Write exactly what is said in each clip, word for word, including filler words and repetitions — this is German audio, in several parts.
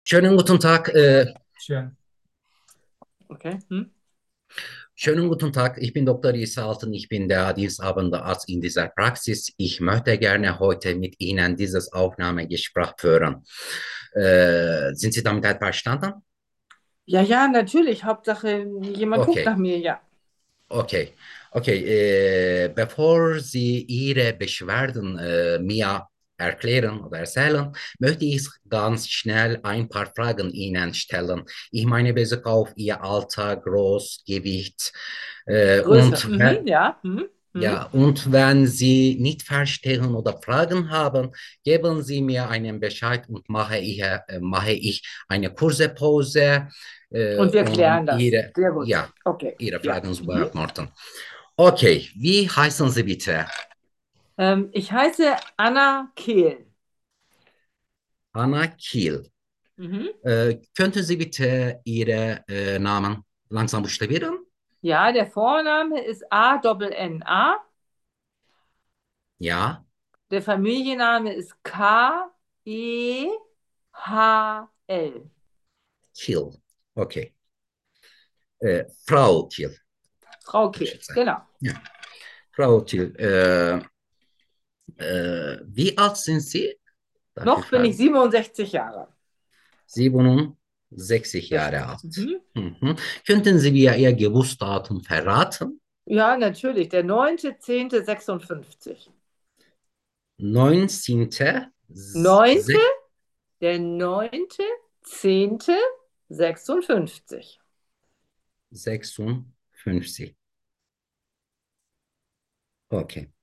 Schönen guten Tag, äh, Schön. Okay. Hm? schönen guten Tag. Ich bin Doktor Isa Altın. Ich bin der diensthabende Arzt in dieser Praxis. Ich möchte gerne heute mit Ihnen dieses Aufnahmegespräch führen. Äh, sind Sie damit einverstanden? Ja, ja, natürlich. Hauptsache, jemand guckt nach Okay, mir, ja. okay, okay. Äh, bevor Sie Ihre Beschwerden äh, mir erklären oder erzählen, möchte ich ganz schnell ein paar Fragen Ihnen stellen. Ich meine Bezug auf Ihr Alter, Groß, Gewicht. Äh, Größe. und Mhm, wenn, ja. Mhm, mhm. ja, und wenn Sie nicht verstehen oder Fragen haben, geben Sie mir einen Bescheid und mache ich, äh, mache ich eine kurze Pause, äh, Und wir um klären das. Ihre, Sehr gut. ja, Okay. Ihre Ja. Fragen zu Mhm. beantworten. Okay, wie heißen Sie bitte? Ähm, ich heiße Anna Kehl. Anna Kiel. Mhm. Äh, könnten Sie bitte Ihre äh, Namen langsam buchstabieren? Ja, der Vorname ist A-N-N-A. Ja, Der Familienname ist K-E-H-L. Kiel. Okay. Äh, Frau Kiel, Frau I Kehl, should say. genau. Ja, Frau Kiel. Äh, Äh, wie alt sind Sie? Darf ich Noch bin ich fragen? siebenundsechzig Jahre. siebenundsechzig Jahre Richtig. alt. Mhm. Mhm. Könnten Sie mir Ihr Geburtsdatum verraten? Ja, natürlich. Der neunte zehnte sechsundfünfzig. neunzehnten. Neunte, der neunte, zehnte, sechsundfünfzig. sechsundfünfzig. Okay.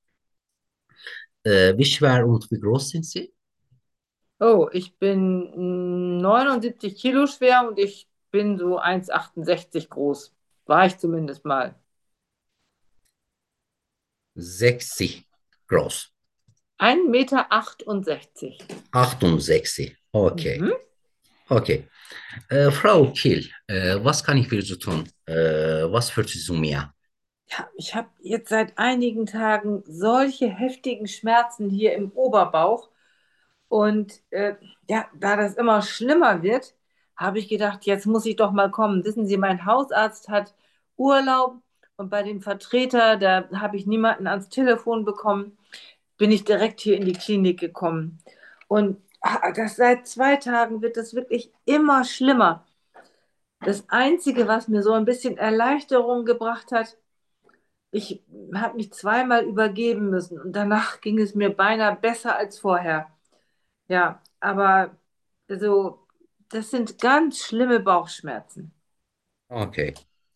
Äh, wie schwer und wie groß sind Sie? Oh, ich bin mm, neunundsiebzig Kilo schwer und ich bin so eins Komma achtundsechzig groß. War ich zumindest mal. sechzig groß. Ein Meter achtundsechzig. achtundsechzig. Okay. Mhm. Okay. Äh, Frau Kiel, äh, was kann ich für Sie tun? Äh, was für Sie zu mir? Ja, ich habe jetzt seit einigen Tagen solche heftigen Schmerzen hier im Oberbauch. Und äh, ja, da das immer schlimmer wird, habe ich gedacht, jetzt muss ich doch mal kommen. Wissen Sie, mein Hausarzt hat Urlaub und bei dem Vertreter, da habe ich niemanden ans Telefon bekommen, bin ich direkt hier in die Klinik gekommen. Und ah, das seit zwei Tagen wird das wirklich immer schlimmer. Das Einzige, was mir so ein bisschen Erleichterung gebracht hat, ich habe mich zweimal übergeben müssen und danach ging es mir beinahe besser als vorher. Ja, aber also, das sind ganz schlimme Bauchschmerzen. Okay.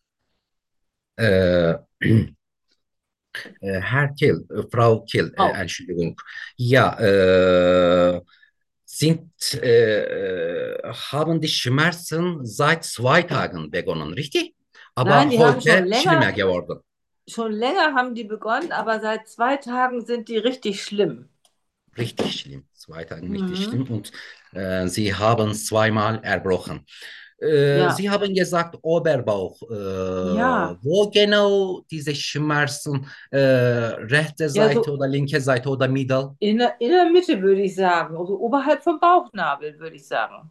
Äh, Äh, Herr Kiel, äh, Frau Kiel, äh, Oh. Entschuldigung. Ja, äh, sind, äh, äh, haben die Schmerzen seit zwei Tagen begonnen, richtig? Nein, Aber die haben schon heute länger, schlimmer geworden. schon länger haben die begonnen, aber seit zwei Tagen sind die richtig schlimm. Richtig schlimm. Zwei Tagen richtig Mhm. schlimm. Und äh, Sie haben zweimal erbrochen. Äh, Ja, Sie haben gesagt Oberbauch. Äh, ja, wo genau diese Schmerzen? Äh, rechte ja, Seite so oder linke Seite oder Middle? in der, in der Mitte würde ich sagen, also oberhalb vom Bauchnabel würde ich sagen.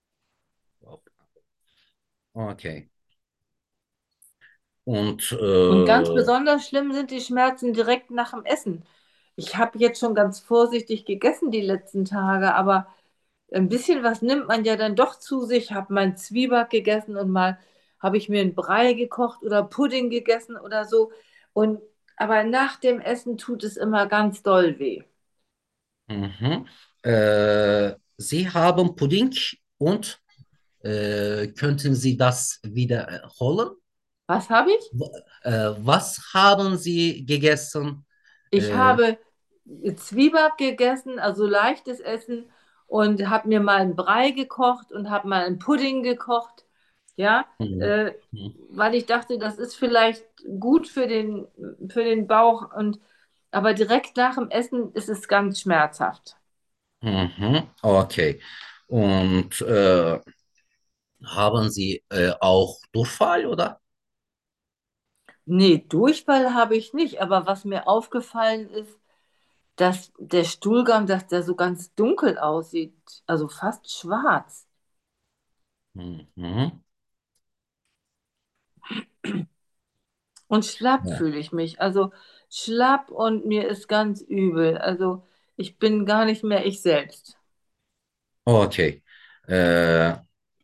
Okay. Und Und ganz äh, besonders schlimm sind die Schmerzen direkt nach dem Essen. Ich habe jetzt schon ganz vorsichtig gegessen die letzten Tage, aber ein bisschen was nimmt man ja dann doch zu sich. Habe mal Zwieback gegessen und mal habe ich mir einen Brei gekocht oder Pudding gegessen oder so. Und aber nach dem Essen tut es immer ganz doll weh. mhm. Äh, Sie haben Pudding und äh, könnten Sie das wiederholen? Was habe ich? W- Äh, was haben Sie gegessen? Ich Äh, habe Zwieback gegessen, also leichtes Essen und habe mir mal einen Brei gekocht und habe mal einen Pudding gekocht. Ja, mhm, äh, mhm, weil ich dachte, das ist vielleicht gut für den, für den Bauch und aber direkt nach dem Essen ist es ganz schmerzhaft. mhm, okay. Und äh, haben Sie äh, auch Durchfall, oder? Nee, Durchfall habe ich nicht, aber was mir aufgefallen ist, dass der Stuhlgang, dass der so ganz dunkel aussieht, also fast schwarz. Mhm. Und schlapp Ja. fühle ich mich. Also schlapp und mir ist ganz übel. Also ich bin gar nicht mehr ich selbst. Okay. Äh,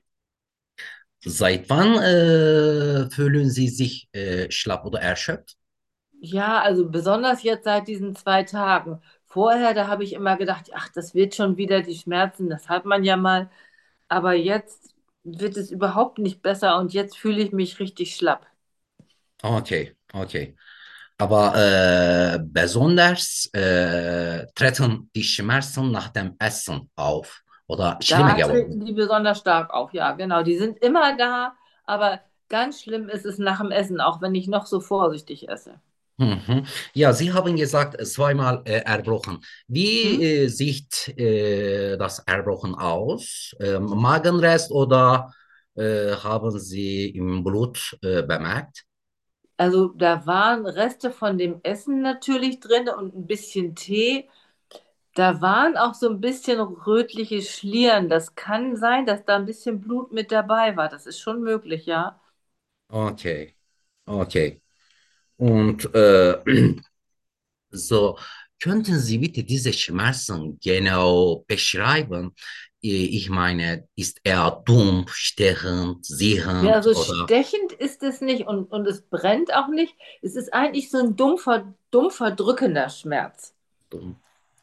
Seit wann äh, fühlen Sie sich äh, schlapp oder erschöpft? Ja, also besonders jetzt seit diesen zwei Tagen. Vorher, da habe ich immer gedacht, ach, das wird schon wieder die Schmerzen, das hat man ja mal. Aber jetzt wird es überhaupt nicht besser und jetzt fühle ich mich richtig schlapp. Okay, okay. Aber äh, besonders äh, treten die Schmerzen nach dem Essen auf oder schlimmer Da treten geworden. die besonders stark auf, ja, genau. Die sind immer da, aber ganz schlimm ist es nach dem Essen, auch wenn ich noch so vorsichtig esse. Mhm. Ja, Sie haben gesagt, äh, zweimal äh, erbrochen. Wie Hm? äh, sieht äh, das Erbrochen aus? Ähm, Magenrest oder äh, haben Sie im Blut äh, bemerkt? Also da waren Reste von dem Essen natürlich drin und ein bisschen Tee. Da waren auch so ein bisschen rötliche Schlieren. Das kann sein, dass da ein bisschen Blut mit dabei war. Das ist schon möglich, ja. Okay, okay. Und äh, so, könnten Sie bitte diese Schmerzen genau beschreiben? Äh, Ich meine, ist er dumpf, stechend, Ja, sehend also oder stechend ist es nicht und, und es brennt auch nicht. Es ist eigentlich so ein dumpfer, dumpfer, drückender Schmerz. dumpf?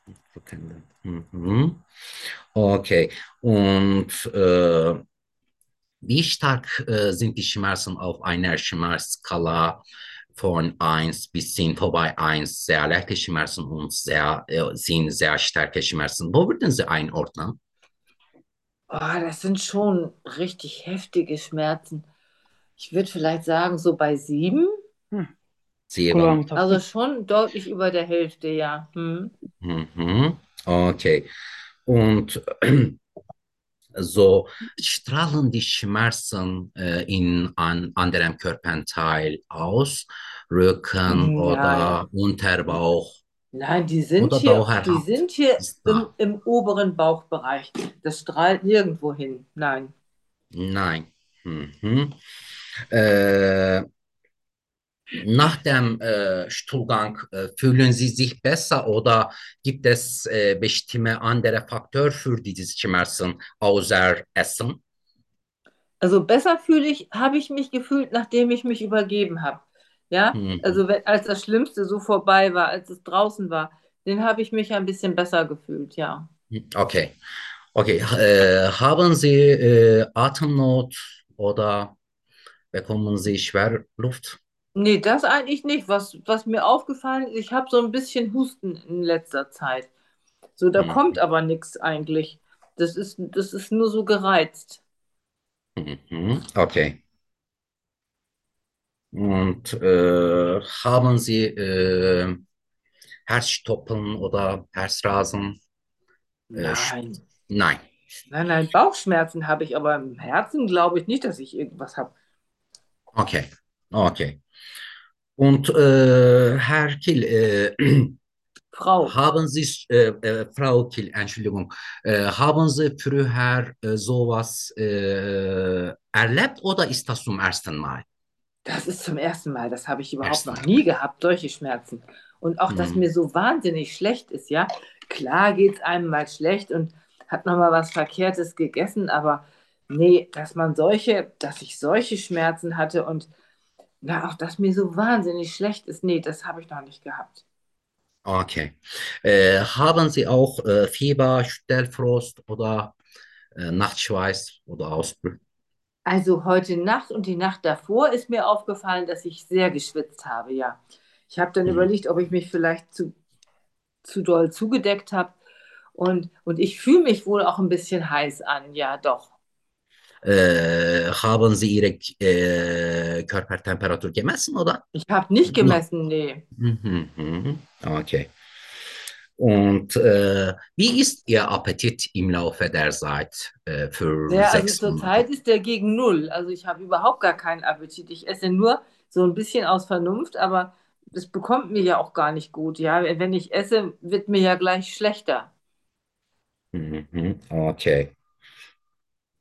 Mhm. Okay. Und äh, wie stark äh, sind die Schmerzen auf einer Schmerzskala von eins bis zehn, wobei eins sehr leichte Schmerzen und sehr, äh, zehn sehr starke Schmerzen? Wo würden Sie einordnen? Oh, das sind schon richtig heftige Schmerzen. Ich würde vielleicht sagen, so bei sieben. Hı. Sieben. Kulağımı Also taktım. schon deutlich über der Hälfte, ja. Hm. Mhm. Okay. Und so strahlen die Schmerzen äh, in an anderem Körperteil aus, Rücken Nein. oder Unterbauch Nein, die sind oder hier, die dauerhaft sind hier ist im, da. im oberen Bauchbereich. Das strahlt nirgendwo hin. Nein. Nein. Mhm. Äh, Nach dem äh, Stuhlgang äh, fühlen Sie sich besser oder gibt es äh, bestimmte andere Faktoren für diese Schmerzen außer Essen? Also besser fühle ich, habe ich mich gefühlt, nachdem ich mich übergeben habe. Ja, Mhm. also wenn, als das Schlimmste so vorbei war, als es draußen war, den habe ich mich ein bisschen besser gefühlt, ja. Okay, okay. Äh, haben Sie äh, Atemnot oder bekommen Sie Schwerluft? Nee, das eigentlich nicht. Was, was mir aufgefallen ist, ich habe so ein bisschen Husten in letzter Zeit. So, da kommt Mhm. aber nichts eigentlich. Das ist, das ist nur so gereizt. Mhm. Okay. Und äh, haben Sie äh, Herzstoppen oder Herzrasen? Äh, sch- Nein. Nein. Nein, nein, Bauchschmerzen habe ich, aber im Herzen glaube ich nicht, dass ich irgendwas habe. Okay. Okay. Und äh, Herr Kiel, äh, Frau, haben Sie, äh, äh, Frau Kiel, Entschuldigung, äh, haben Sie früher äh, sowas äh, erlebt oder ist das zum ersten Mal? das ist zum ersten Mal, das habe ich überhaupt Ersten noch Mal. nie gehabt, solche Schmerzen. Und auch, dass Hm. mir so wahnsinnig schlecht ist, ja. Klar geht es einem mal schlecht und hat noch mal was Verkehrtes gegessen, aber nee, dass man solche, dass ich solche Schmerzen hatte und na, auch, dass mir so wahnsinnig schlecht ist, nee, das habe ich noch nicht gehabt. Okay. Äh, haben Sie auch äh, Fieber, Stellfrost oder äh, Nachtschweiß oder Ausbrüche? Also heute Nacht und die Nacht davor ist mir aufgefallen, dass ich sehr geschwitzt habe, ja. Ich habe dann Hm. überlegt, ob ich mich vielleicht zu, zu doll zugedeckt habe. Und, und ich fühle mich wohl auch ein bisschen heiß an, ja, doch. Äh, haben Sie Ihre äh, Körpertemperatur gemessen oder? Ich habe nicht No. gemessen, nee. Mhm. Mhm. Okay. Und äh, wie ist Ihr Appetit im Laufe der Zeit äh, für Ja, also sechs Monate? zurzeit ist der gegen null. Also ich habe überhaupt gar keinen Appetit. Ich esse nur so ein bisschen aus Vernunft, aber das bekommt mir ja auch gar nicht gut. Ja, wenn ich esse, wird mir ja gleich schlechter. Mhm. Okay.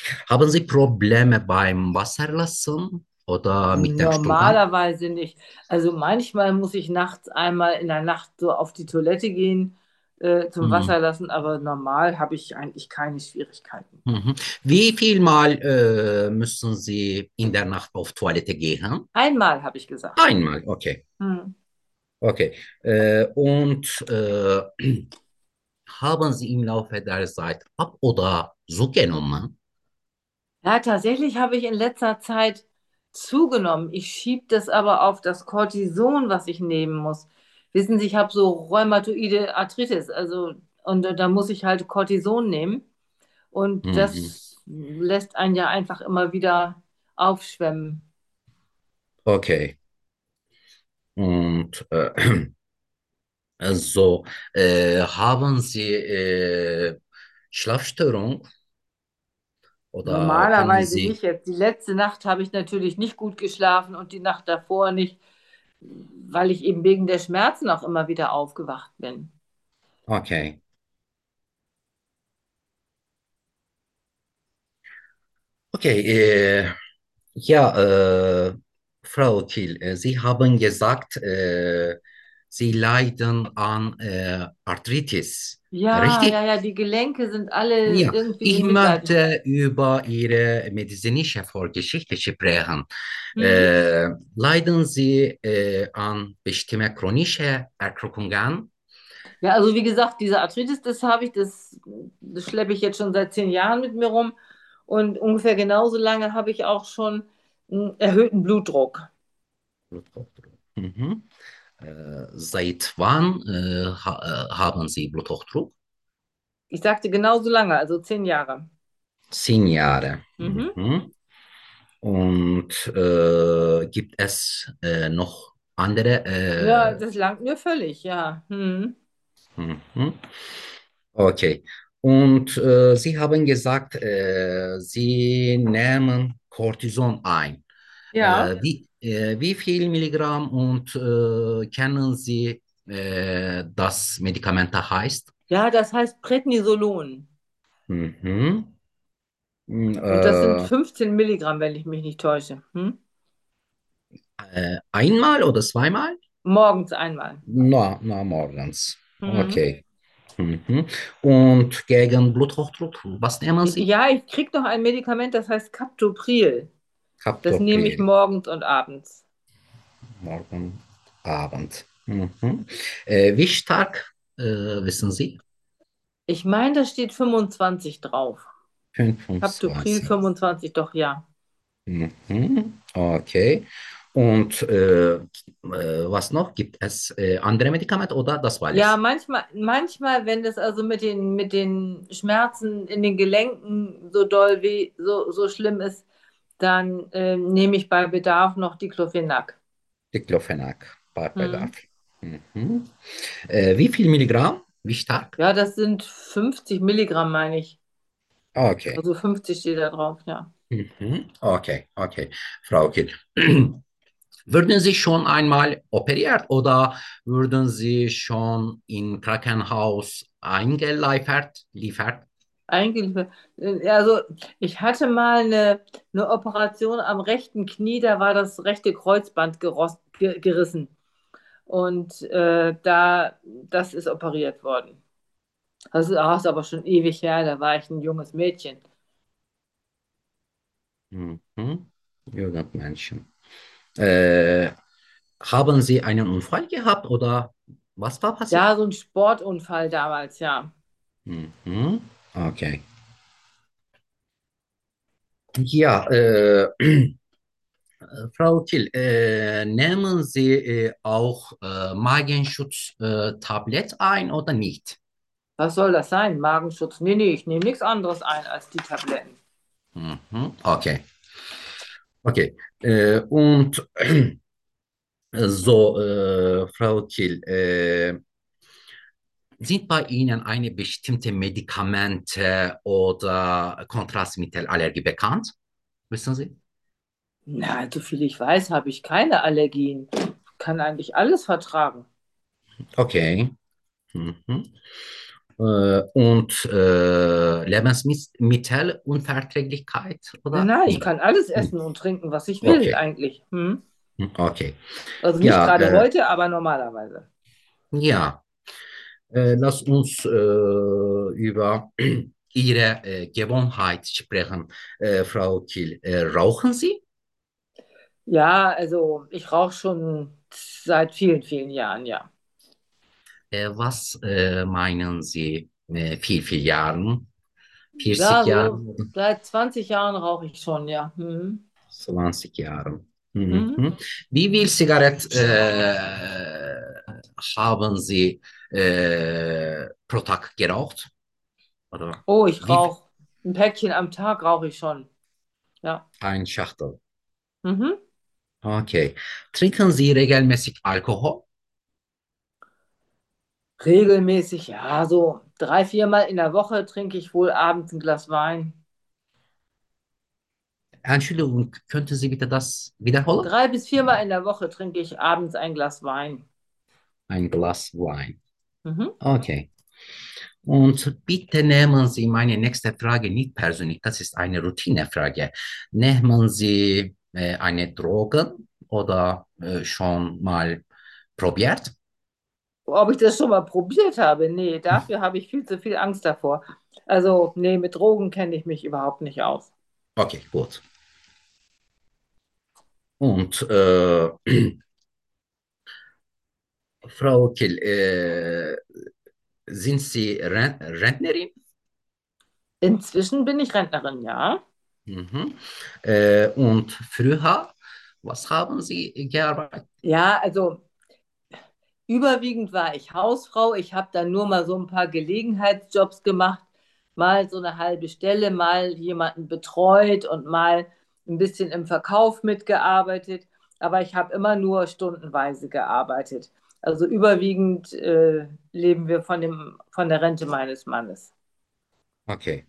Haben Sie Probleme beim Wasserlassen oder mit dem Stuhlgang? Normalerweise nicht. Also manchmal muss ich nachts einmal in der Nacht so auf die Toilette gehen, äh, zum Mhm. Wasser lassen, aber normal habe ich eigentlich keine Schwierigkeiten. Mhm. Wie viel Mal äh, müssen Sie in der Nacht auf Toilette gehen? Einmal habe ich gesagt. Einmal, okay. Hm. Okay. Äh, und äh, haben Sie im Laufe der Zeit ab oder zugenommen? Ja, tatsächlich habe ich in letzter Zeit zugenommen. Ich schiebe das aber auf das Cortison, was ich nehmen muss. Wissen Sie, ich habe so rheumatoide Arthritis, also und da muss ich halt Cortison nehmen und Mhm. das lässt einen ja einfach immer wieder aufschwemmen. Okay. Und äh, also äh, haben Sie äh, Schlafstörung oder können Normalerweise Sie? nicht jetzt. Die letzte Nacht habe ich natürlich nicht gut geschlafen und die Nacht davor nicht, weil ich eben wegen der Schmerzen auch immer wieder aufgewacht bin. Okay. Okay. Äh, ja, äh, Frau Thiel, äh, Sie haben gesagt, äh, Sie leiden an äh, Arthritis, Ja, ja, richtig? ja, die Gelenke sind alle Ja, irgendwie ich in Mitleidenschaft. möchte über Ihre medizinische Vorgeschichte sprechen. Hm? Äh, leiden Sie äh, an bestimmten chronischen Erkrankungen? Ja, also wie gesagt, diese Arthritis, das habe ich, das, das schleppe ich jetzt schon seit zehn Jahren mit mir rum. Und ungefähr genauso lange habe ich auch schon einen erhöhten Blutdruck. Bluthochdruck. Mhm. Äh, seit wann äh, ha äh, haben Sie Bluthochdruck? Ich sagte genauso lange, also zehn Jahre. Zehn Jahre. Mhm. Mhm. Und äh, gibt es äh, noch andere? Ja, Äh, das langt mir völlig, ja. Hm. mhm. Okay. Und äh, Sie haben gesagt, äh, Sie nehmen Cortison ein. Ja, Äh, wie, äh, wie viel Milligramm und äh, kennen Sie äh, das Medikament heißt? ja, das heißt Prednisolon. Mhm. Mm, Und das sind Äh, fünfzehn Milligramm, wenn ich mich nicht täusche. Hm? äh, einmal oder zweimal? Morgens einmal. Na, na, morgens. Mhm. Okay. Mhm. Und gegen Bluthochdruck, was nehmen Sie? Ja, ich kriege noch ein Medikament, das heißt Captopril. Das nehme ich Captopril. morgens und abends. Morgen, Abend. Mhm. Äh, wie stark, äh, wissen Sie? Ich meine, da steht fünfundzwanzig drauf. Captopril fünfundzwanzig. fünfundzwanzig, doch ja. Mhm. Okay. Und äh, äh, was noch? Gibt es äh, andere Medikamente oder das war Ja, alles? manchmal, manchmal, wenn das also mit den, mit den Schmerzen in den Gelenken so doll weh, so, so schlimm ist, dann ähm, nehme ich bei Bedarf noch Diclofenac. Diclofenac bei Hm. Bedarf. Mhm. Äh, wie viel Milligramm? Wie stark? Ja, das sind fünfzig Milligramm, meine ich. Okay. Also fünfzig steht da drauf, ja. Mhm. Okay, okay. Frau Kiel. Würden Sie schon einmal operiert oder würden Sie schon im Krankenhaus eingeliefert? Liefert? Eigentlich, äh, also ich hatte mal eine, eine Operation am rechten Knie, da war das rechte Kreuzband gerost, ge, gerissen. Und äh, da, das ist operiert worden. Das ist, ah, ist aber schon ewig her, da war ich ein junges Mädchen. Mhm. Jugendmenschen. Äh, haben Sie einen Unfall gehabt oder was war passiert? Ja, so ein Sportunfall damals, ja. Mhm. Okay. Ja, äh, Frau Till, äh, nehmen Sie äh, auch äh, Magenschutztablet äh, Tablet ein oder nicht? Was soll das sein? Magenschutz? Nee, nee, ich nehme nichts anderes ein als die Tabletten. Mhm. Okay, okay. Äh, und so, äh, Frau Till, äh, sind bei Ihnen eine bestimmte Medikamente oder Kontrastmittelallergie bekannt? Wissen Sie? Na, soviel ich weiß, habe ich keine Allergien. Kann eigentlich alles vertragen. Okay. Mhm. Äh, und äh, Lebensmittelunverträglichkeit Nein, oder nein, ich nicht? kann alles Hm. essen und trinken, was ich will Okay, eigentlich. Hm? hm, okay. Also nicht Ja, gerade äh, heute, aber normalerweise. ja. Äh, lass uns äh, über Ihre äh, Gewohnheit sprechen, äh, Frau Kiel. Äh, rauchen Sie? Ja, also ich rauche schon seit vielen, vielen Jahren, ja. Äh, was äh, meinen Sie äh, viel, viel Jahren? Ja, vierzig so Jahren oder seit zwanzig Jahren rauche ich schon, ja. Hm. zwanzig Jahren? Mhm. Hm. Wie viel Zigarette äh, haben Sie äh, pro Tag geraucht? Oder Oh, ich wie viel? rauche ein Päckchen am Tag rauche ich schon. Ja. Ein Schachtel. Mhm. Okay. Trinken Sie regelmäßig Alkohol? Regelmäßig, ja, so drei, viermal in der Woche trinke ich wohl abends ein Glas Wein. Entschuldigung, könnten Sie bitte das wiederholen? Drei bis viermal in der Woche trinke ich abends ein Glas Wein. Ein Glas Wein. Mhm. Okay. Und bitte nehmen Sie meine nächste Frage nicht persönlich, das ist eine Routinefrage. Nehmen Sie äh, eine Droge oder äh, schon mal probiert? Ob ich das schon mal probiert habe? Nee, dafür habe ich viel zu viel Angst davor. Also, nee, mit Drogen kenne ich mich überhaupt nicht aus. Okay, gut. Und äh, Frau Kiel, äh, sind Sie Ren Rentnerin? Inzwischen bin ich Rentnerin, ja. Mhm. Äh, und früher, was haben Sie gearbeitet? Ja, also überwiegend war ich Hausfrau. Ich habe dann nur mal so ein paar Gelegenheitsjobs gemacht, mal so eine halbe Stelle, mal jemanden betreut und mal ein bisschen im Verkauf mitgearbeitet. Aber ich habe immer nur stundenweise gearbeitet. Also überwiegend äh, leben wir von dem, von der Rente meines Mannes. Okay.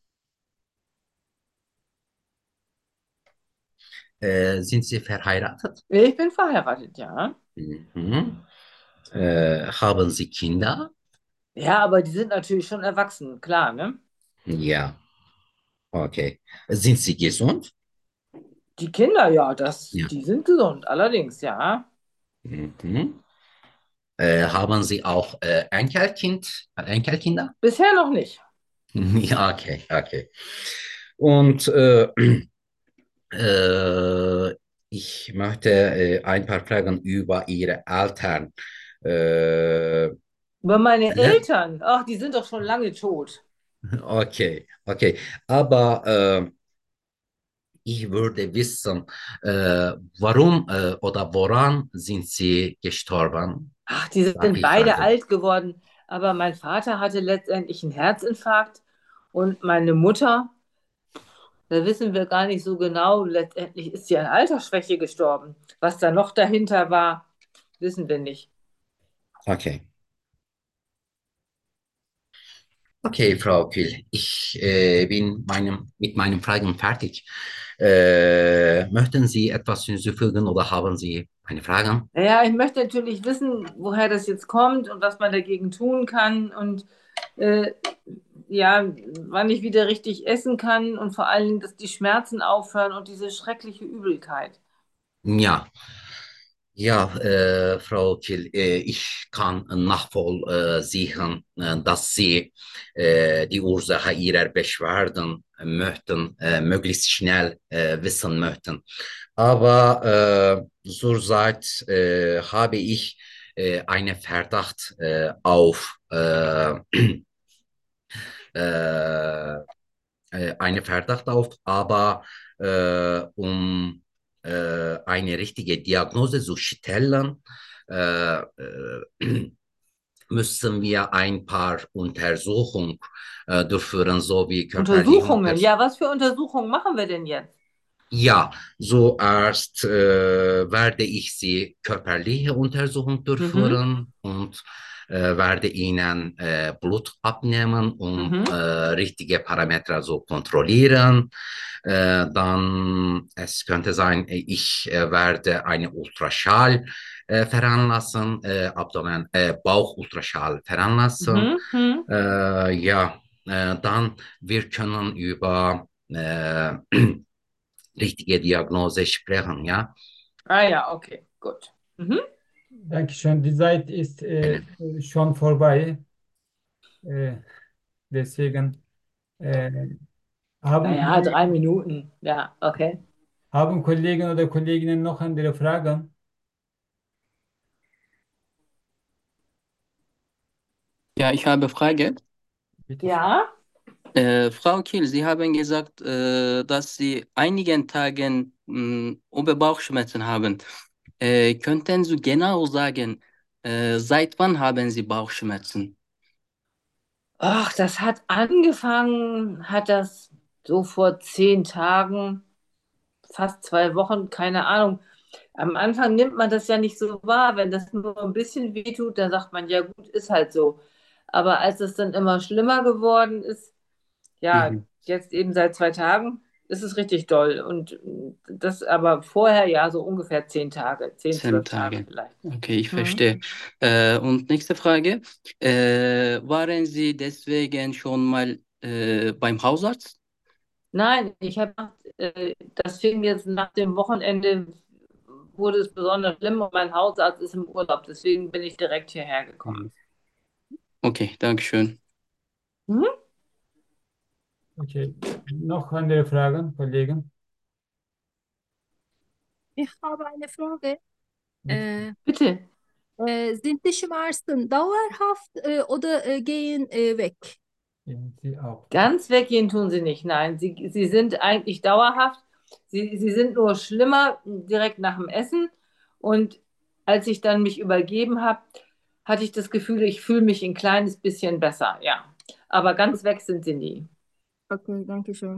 Äh, sind Sie verheiratet? Ich bin verheiratet, ja. Mhm. Äh, haben Sie Kinder? Ja, aber die sind natürlich schon erwachsen, klar, ne? Ja, okay. Sind Sie gesund? Die Kinder, ja, das, Ja. die sind gesund, allerdings, ja. Mhm. Äh, haben Sie auch äh, Enkelkind, Enkelkinder? Bisher noch nicht. Ja, okay, okay. Und äh, äh, ich möchte äh, ein paar Fragen über Ihre Eltern. Äh, Über meine le- Eltern, ach, die sind doch schon lange tot. okay, okay. Aber äh, ich würde wissen, äh, warum äh, oder woran sind Sie gestorben? Ach, die Darf sind ich beide fragen? alt geworden, aber mein Vater hatte letztendlich einen Herzinfarkt und meine Mutter, da wissen wir gar nicht so genau, letztendlich ist sie an Altersschwäche gestorben. Was da noch dahinter war, wissen wir nicht. Okay. Okay, Frau Kühl, ich äh, bin meinem, mit meinen Fragen fertig. Äh, möchten Sie etwas hinzufügen oder haben Sie eine Frage? Naja, ich möchte natürlich wissen, woher das jetzt kommt und was man dagegen tun kann und äh, ja, wann ich wieder richtig essen kann und vor allen Dingen, dass die Schmerzen aufhören und diese schreckliche Übelkeit. Ja, ja, äh, Frau Kühl, äh, ich kann nachvollziehen, äh, dass Sie äh, die Ursache Ihrer Beschwerden möchten, äh, möglichst schnell äh, wissen möchten. Aber äh, zurzeit äh, habe ich äh, einen Verdacht äh, auf äh, äh, äh, einen Verdacht auf, aber äh, um äh, eine richtige Diagnose zu stellen, äh, äh, müssen wir ein paar Untersuchungen äh, durchführen, so wie körperliche Untersuchungen, Untersuchungen. ja, was für Untersuchungen machen wir denn jetzt? Ja, zuerst äh, werde ich sie körperliche Untersuchung Mhm. durchführen und äh, werde Ihnen äh, Blut abnehmen und äh, Mhm. richtige Parameter so kontrollieren. Äh, dann es könnte sein, ich äh, werde eine Ultraschall äh, veranlassen, äh, Abdomen, äh, Bauchultraschall veranlassen. Mhm. Mhm. Äh, ja, äh, dann wir können über äh, richtige Diagnose sprechen, ja. Ah ja, okay, gut. Mhm. Dankeschön. Die Zeit ist äh, Eine, schon vorbei. Äh, deswegen äh, haben Naja, drei Kollegen, Minuten. Ja, okay. haben Kollegen oder Kolleginnen noch andere Fragen? Ja, ich habe Frage. Bitte schön. Ja. Äh, Frau Kiel, Sie haben gesagt, äh, dass Sie einigen Tagen mh, Oberbauchschmerzen haben. Äh, könnten Sie genau sagen, äh, seit wann haben Sie Bauchschmerzen? Ach, das hat angefangen, hat das so vor zehn Tagen, fast zwei Wochen, keine Ahnung. Am Anfang nimmt man das ja nicht so wahr. Wenn das nur ein bisschen wehtut, dann sagt man, ja gut, ist halt so. Aber als es dann immer schlimmer geworden ist, ja, Mhm. jetzt eben seit zwei Tagen, ist es richtig doll. Und das aber vorher ja so ungefähr zehn Tage, zehn, Zehn zwölf Tage Tage. vielleicht. Okay, ich Hm? verstehe. Äh, und nächste Frage. Äh, waren Sie deswegen schon mal äh, beim Hausarzt? Nein, ich habe, äh, das fing jetzt nach dem Wochenende, wurde es besonders schlimm und mein Hausarzt ist im Urlaub. Deswegen bin ich direkt hierher gekommen. Mhm. Okay, danke schön. Mhm. Okay. Noch andere Fragen, Kollegen? Ich habe eine Frage. Bitte. Äh, Bitte. äh, sind die Schmerzen dauerhaft äh, oder äh, gehen äh, weg? Gehen Sie auch. Ganz weggehen tun sie nicht. Nein, sie, sie sind eigentlich dauerhaft. Sie, sie sind nur schlimmer direkt nach dem Essen. Und als ich dann mich übergeben habe, hatte ich das Gefühl, ich fühle mich ein kleines bisschen besser. Ja. Aber ganz weg sind sie nie. Okay, danke schön.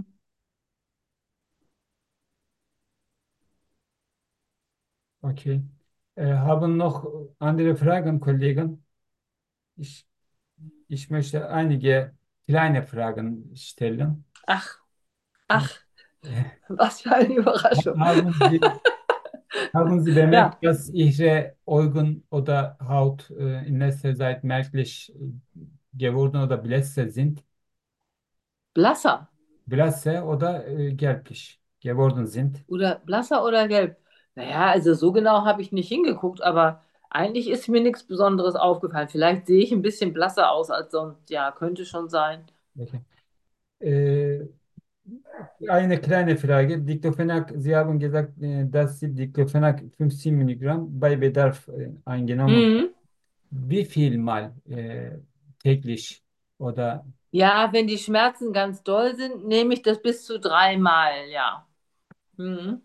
Okay. Äh, haben noch andere Fragen, Kollegen? Ich, ich möchte einige kleine Fragen stellen. Ach, Äh, ach, was für eine Überraschung. haben Sie, haben Sie Ja, bemerkt, dass Ihre Augen oder Haut äh, in letzter Zeit merklich äh, geworden oder blässe sind? blasser. Blasse oder äh, gelblich geworden sind? Oder blasser oder gelb? Naja, also so genau habe ich nicht hingeguckt, aber eigentlich ist mir nichts Besonderes aufgefallen. Vielleicht sehe ich ein bisschen blasser aus als sonst. Ja, könnte schon sein. Okay. Äh, eine kleine Frage. Diclofenac, Sie haben gesagt, äh, dass Sie Diclofenac fünfzehn Milligramm bei Bedarf äh, eingenommen. Mhm. Wie viel mal äh, täglich oder Ja, wenn die Schmerzen ganz doll sind, nehme ich das bis zu dreimal, ja. Mhm.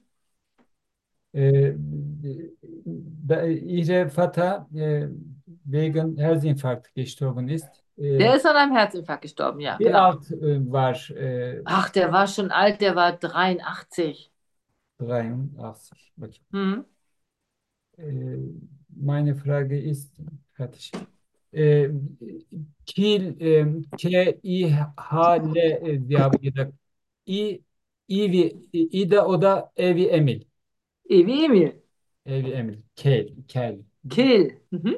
äh, da Ihr Vater äh, wegen Herzinfarkt gestorben ist? Äh, Der ist an einem Herzinfarkt gestorben, ja, wie genau. alt äh, war äh, Ach, der war schon alt, der war dreiundachtzig. dreiundachtzig? Okay. Mhm. Äh, meine Frage ist fertig. Äh, Kiel, ähm, K I H L, äh, Sie haben gesagt, I, I wie Ida oder E wie Emil? Ewi Emil. E wie Emil. Kel, Kel. Kehl. Mhm.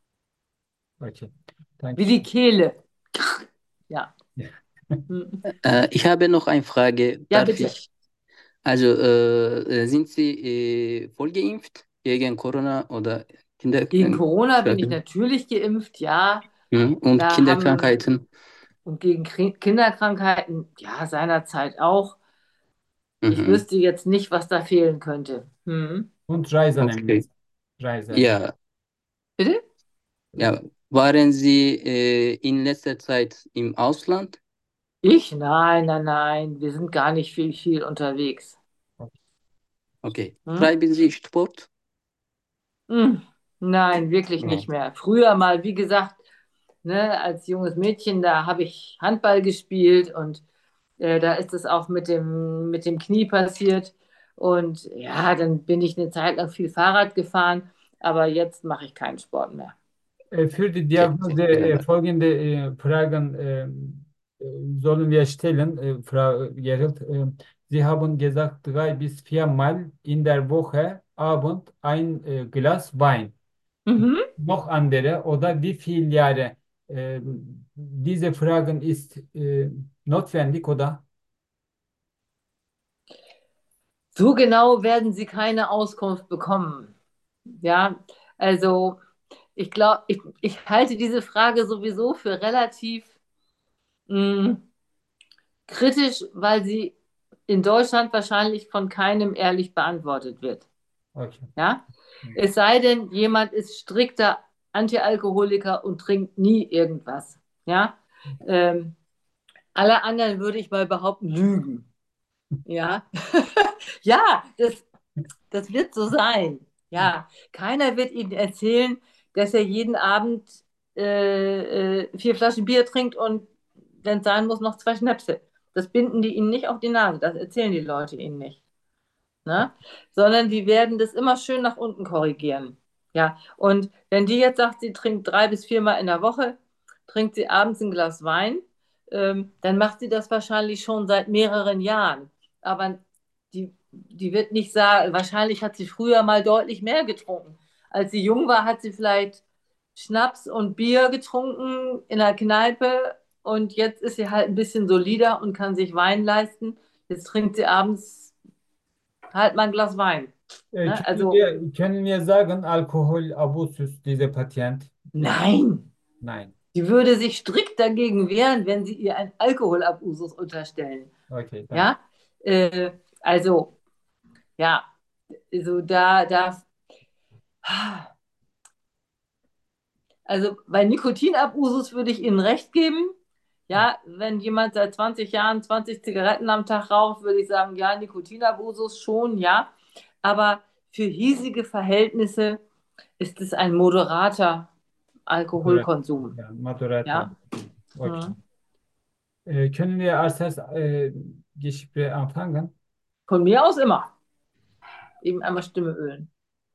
Okay. Wie die Dankeschön. Kehle. Ja. Mhm. Äh, ich habe noch eine Frage. Ja, Darf bitte. ich? Also, äh, äh, sind Sie äh, voll geimpft gegen Corona oder Gegen Corona bin ich Kinderkrankheiten? natürlich geimpft, ja. Mhm. Und Da haben Kinderkrankheiten? und gegen Kri- Kinderkrankheiten, ja, seinerzeit auch. Ich Mhm. wüsste jetzt nicht, was da fehlen könnte. Mhm. Und Reisen Okay. emniyet. Reisen. Ja, Bitte? ja. Waren Sie äh, in letzter Zeit im Ausland? Ich? Nein, nein, nein. Wir sind gar nicht viel, viel unterwegs. Okay. Hm? Treiben Sie Sport? Hm. Nein, wirklich Nee. nicht mehr. Früher mal, wie gesagt, ne, als junges Mädchen, da habe ich Handball gespielt und äh, da ist es auch mit dem, mit dem Knie passiert. Und ja, dann bin ich eine Zeit lang viel Fahrrad gefahren, aber jetzt mache ich keinen Sport mehr. Äh, für die Okay, Diagnose vielen äh, Dank. folgende äh, Fragen äh, äh, sollen wir stellen, äh, Frau Gerald. Äh, Sie haben gesagt, drei bis viermal in der Woche Abend ein äh, Glas Wein. Mhm. Noch andere oder wie viele Jahre? Äh, diese Fragen ist äh, notwendig, oder? So genau werden Sie keine Auskunft bekommen. Ja, also ich glaube, ich, ich halte diese Frage sowieso für relativ mh, kritisch, weil sie in Deutschland wahrscheinlich von keinem ehrlich beantwortet wird. Okay. Ja? Es sei denn, jemand ist strikter Antialkoholiker und trinkt nie irgendwas. Ja? Ähm, alle anderen würde ich mal behaupten, lügen. Ja, ja, das, das wird so sein. Ja, keiner wird Ihnen erzählen, dass er jeden Abend äh, äh, vier Flaschen Bier trinkt und wenn es sein muss, noch zwei Schnäpse. Das binden die Ihnen nicht auf die Nase, das erzählen die Leute Ihnen nicht. Ne? Sondern die werden das immer schön nach unten korrigieren. Ja, und wenn die jetzt sagt, sie trinkt drei bis viermal in der Woche, trinkt sie abends ein Glas Wein, ähm, dann macht sie das wahrscheinlich schon seit mehreren Jahren. Aber die, die wird nicht sagen, wahrscheinlich hat sie früher mal deutlich mehr getrunken. Als sie jung war, hat sie vielleicht Schnaps und Bier getrunken in der Kneipe und jetzt ist sie halt ein bisschen solider und kann sich Wein leisten. Jetzt trinkt sie abends halt mal ein Glas Wein. Äh, Ne? können Also, wir, können wir sagen, Alkoholabusus, dieser Patient? nein, Nein. die würde sich strikt dagegen wehren, wenn sie ihr einen Alkoholabusus unterstellen. Okay, danke. Ja, äh, also, ja, also da, da, also bei Nikotinabusus würde ich Ihnen recht geben. Ja, wenn jemand seit zwanzig Jahren zwanzig Zigaretten am Tag raucht, würde ich sagen, ja, Nikotinabusus schon, ja. Aber für hiesige Verhältnisse ist es ein moderater Moderat, Alkoholkonsum. ja, Moderator. Ja. Okay. Mhm. Äh, können wir als erstes äh, Gespräch anfangen? Von mir aus immer. Eben einmal Stimme ölen.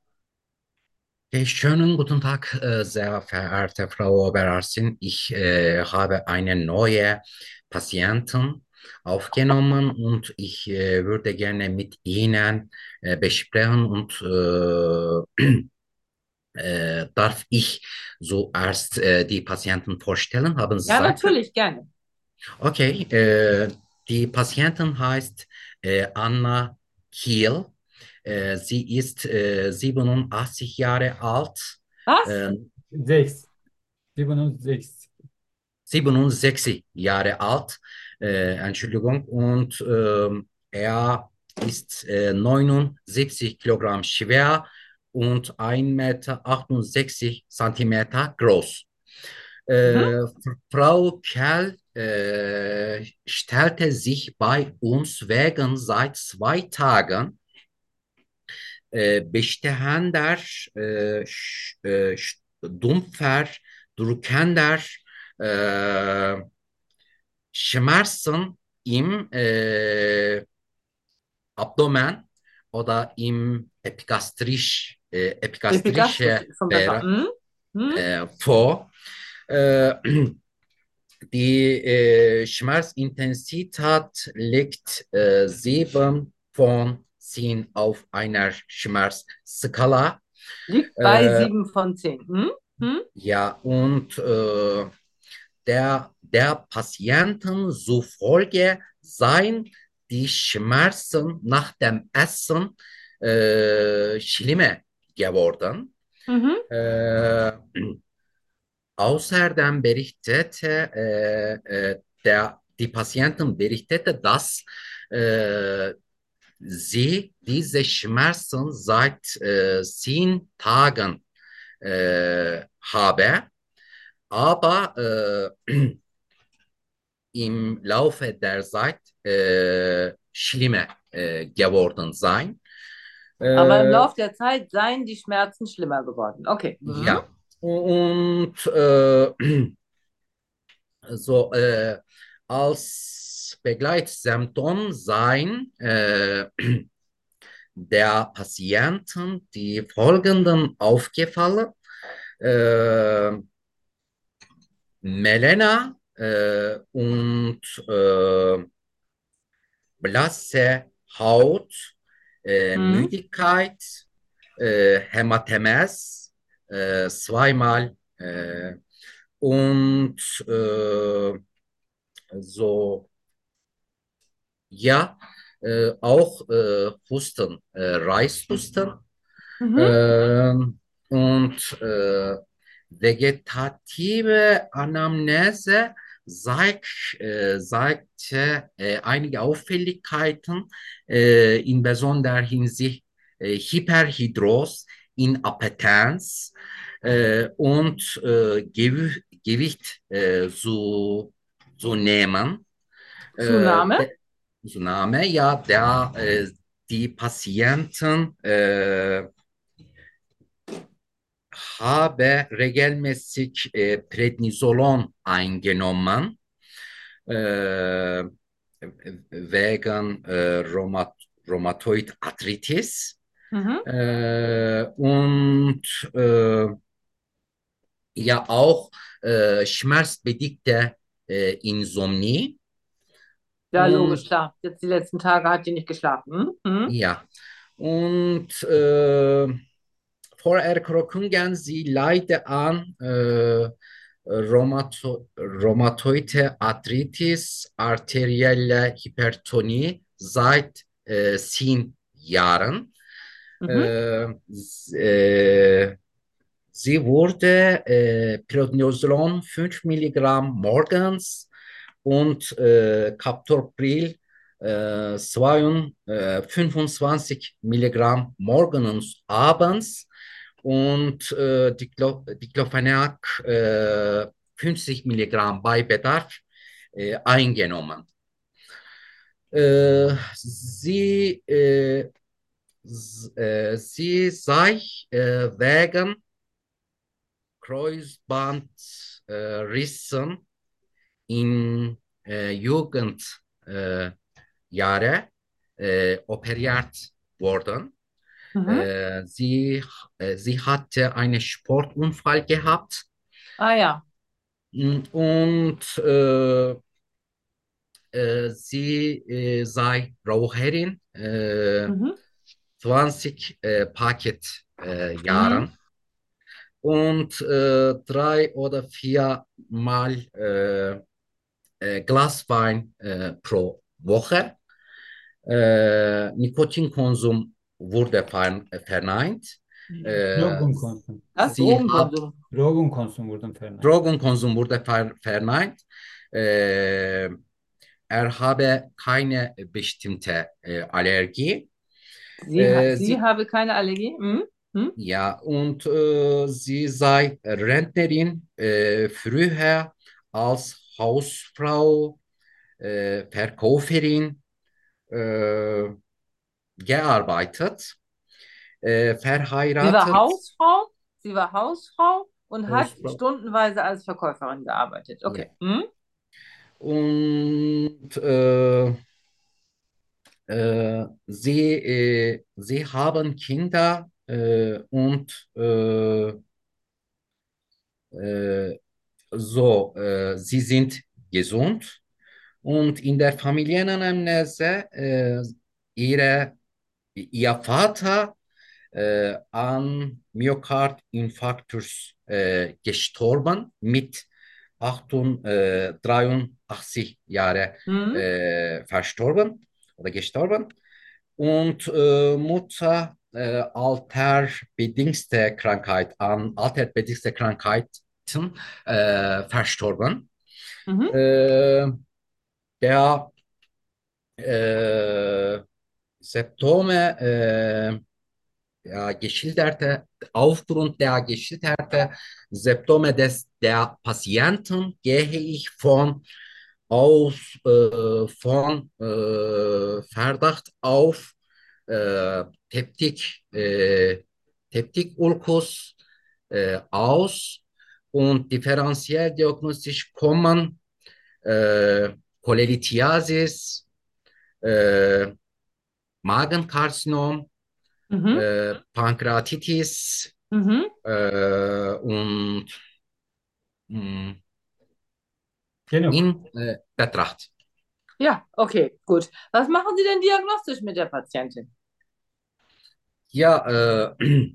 Okay, schönen guten Tag, äh, sehr verehrte Frau Oberarzt. Ich äh, habe eine neue Patientin aufgenommen und ich äh, würde gerne mit Ihnen äh, besprechen und äh, äh, darf ich zuerst äh, die Patienten vorstellen? Haben Sie Ja, Zeit? natürlich, gerne. Okay, äh, die Patientin heißt äh, Anna Kiel. Äh, sie ist äh, siebenundachtzig Jahre alt, Was? äh, Sechs. Siebenundsechzig. siebenundsechzig Jahre alt, äh, Entschuldigung, und ähm, er ist äh, neunundsiebzig Kilogramm schwer und ein Meter achtundsechzig Zentimeter groß. Mhm. Äh, Frau Kell äh, stellte sich bei uns wegen seit zwei Tagen äh, bestehender, äh, sch, äh, dumpfer, drückender äh, Schmerzen im äh, Abdomen oder im epigastrisch, äh, Epigastrisch epigastrische ist schon besser. Bereich Mhm. Mhm. äh, vor. Äh, Die äh, Schmerzintensität liegt äh, sieben von zehn auf einer Schmerzskala. Liegt bei Äh, sieben von zehn. Mhm. Mhm. ja, und äh, der, der Patienten zufolge seien die Schmerzen nach dem Essen äh, schlimmer geworden. Mhm. Äh, Außerdem berichtete äh, äh, der, die Patientin berichtete, dass äh, sie diese Schmerzen seit äh, zehn Tagen äh, habe, aber äh, im Laufe der Zeit äh, schlimmer äh, geworden sein. Aber im Äh, Laufe der Zeit seien die Schmerzen schlimmer geworden. Okay. Mhm. ja, und äh, so äh, als Begleitsymptom sein äh, der Patienten die folgenden aufgefallen. Äh, Melena äh, und äh, blasse Haut, äh, Mhm. Müdigkeit, äh, Hämatemes, äh, zweimal äh, und äh, so, ja, äh, auch äh, Husten, äh, Reishusten Mhm. ähm, und äh, vegetative Anamnese zeigt, äh, zeigte äh, einige Auffälligkeiten, äh, in besonderer Hinsicht äh, Hyperhidros, Inappetenz äh, und äh, Gew Gewicht äh, zu, zu nehmen. Äh, Zunahme? de, Zunahme, ja, der äh, die Patienten äh, habe regelmäßig äh, Prednisolon eingenommen, äh, wegen äh, Rheuma Rheumatoid Arthritis Mhm. äh, und äh, ja auch äh, schmerzbedingte äh, Insomnie Ja, logisch, und klar. Jetzt die letzten Tage hat die nicht geschlafen. Mhm. Mhm. ja und äh, Vorerkrankungen, sie leiden an äh, Rheumato Rheumatoide Arthritis, arterielle Hypertonie seit äh, zehn Jahren. Mhm. Äh, s- äh, Sie wurde äh, Prednisolon fünf Milligramm morgens und äh, Captopril äh, zwei, äh, fünfundzwanzig Milligramm morgens und abends und äh, Diclo Diclofenac äh, fünfzig Milligramm bei Bedarf äh, eingenommen. Äh, sie, äh, s- äh, sie sei äh, wegen Kreuzbandrissen in äh, Jugendjahre äh, Jahre, äh, operiert worden. Mhm. Äh, sie, äh, sie hatte einen Sportunfall gehabt Ah ja. und äh, äh, sie äh, sei Raucherin, äh, Mhm. zwanzig äh, Paket äh, Mhm. Jahren und äh, drei oder vier Mal äh, äh, Glas Wein äh, pro Woche. Äh, Nikotinkonsum wurde ver verneint. Äh, Drogenkonsum. Das sie hat Drogenkonsum. Drogenkonsum wurden verneint. Drogenkonsum wurde ver verneint. Äh, er habe keine bestimmte äh, Allergie. Sie, ha Äh, sie sie, habe keine Allergie. Mhm. Mhm. ja, und äh, sie sei Rentnerin, äh, früher als Hausfrau, äh, Verkäuferin äh, gearbeitet, äh, Sie war verheiratet, Hausfrau. Sie war Hausfrau und hat Hausfrau, stundenweise als Verkäuferin gearbeitet. ja. Okay. Mhm. Und äh, äh, sie, äh, sie haben Kinder äh, und äh, äh, so, äh, sie sind gesund. Und in der Familienanamnese, äh, ihre, ihr Vater äh, an Myokardinfarktus äh, gestorben mit achtung, äh, dreiundachtzig Jahre Mhm. äh, verstorben oder gestorben. Und äh, Mutter äh, alterbedingte Krankheit an alterbedingte Krankheiten äh, verstorben. Mhm. Äh, der äh, Symptome äh, ja, geschilderte, aufgrund der geschilderten Symptome des, der Patienten gehe ich von, aus, äh, von äh, Verdacht auf äh, Peptik, äh, Peptikulkus äh, aus und differenziell diagnostisch kommen äh, Cholelithiasis, äh, Magenkarzinom, Mhm. äh, Pankreatitis Mhm. äh, und mh, Genug. in äh, Betracht. Ja, okay, gut. Was machen Sie denn diagnostisch mit der Patientin? Ja, äh,